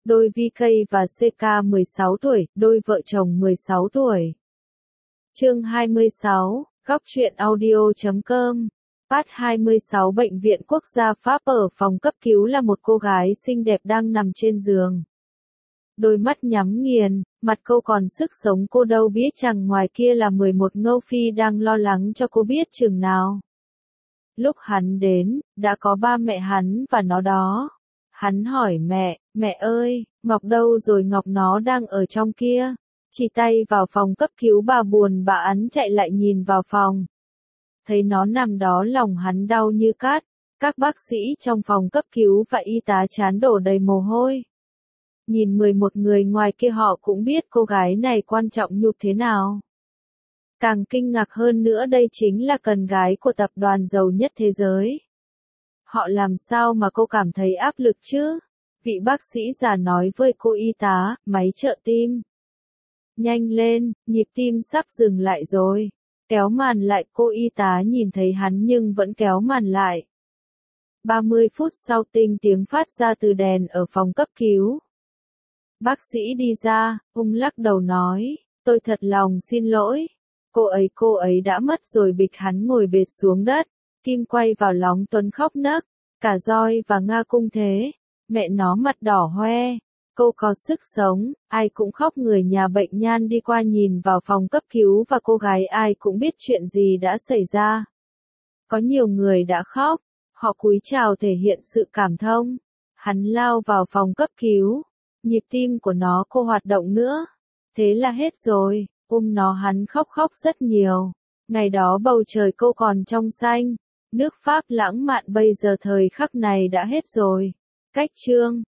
đôi VK và CK 16 tuổi, đôi vợ chồng 16 tuổi. Chương 26, Góc truyện audio.com. Part 26. Bệnh viện Quốc gia Pháp. Ở phòng cấp cứu là một cô gái xinh đẹp đang nằm trên giường. Đôi mắt nhắm nghiền, mặt cô còn sức sống, cô đâu biết rằng ngoài kia là 11 Ngâu Phi đang lo lắng cho cô biết chừng nào. Lúc hắn đến, đã có ba mẹ hắn và nó đó. Hắn hỏi mẹ, mẹ ơi, Ngọc đâu rồi? Ngọc nó đang ở trong kia. Chỉ tay vào phòng cấp cứu. Bà buồn bã ắn chạy lại nhìn vào phòng. Thấy nó nằm đó, lòng hắn đau như cát. Các bác sĩ trong phòng cấp cứu và y tá trán đổ đầy mồ hôi. Nhìn 11 người ngoài kia họ cũng biết cô gái này quan trọng nhục thế nào. Càng kinh ngạc hơn nữa, đây chính là con gái của tập đoàn giàu nhất thế giới. Họ làm sao mà cô cảm thấy áp lực chứ? Vị bác sĩ già nói với cô y tá, máy trợ tim. Nhanh lên, nhịp tim sắp dừng lại rồi. Kéo màn lại. Cô y tá nhìn thấy hắn nhưng vẫn kéo màn lại. 30 phút sau, tiếng phát ra từ đèn ở phòng cấp cứu. Bác sĩ đi ra, lắc đầu nói, tôi thật lòng xin lỗi. Cô ấy đã mất rồi. Bịch hắn ngồi bệt xuống đất. Kim quay vào lóng Tuấn khóc nấc. Cả Roi và Nga cũng thế. Mẹ nó mặt đỏ hoe. Cô có sức sống, ai cũng khóc. Người nhà bệnh nhân đi qua nhìn vào phòng cấp cứu và cô gái ai cũng biết chuyện gì đã xảy ra. Có nhiều người đã khóc. Họ cúi chào thể hiện sự cảm thông. Hắn lao vào phòng cấp cứu. Nhịp tim của nó cô hoạt động nữa. Thế là hết rồi. Nó hắn khóc rất nhiều. Ngày đó bầu trời cô còn trong xanh. Nước Pháp lãng mạn bây giờ thời khắc này đã hết rồi. Cách chương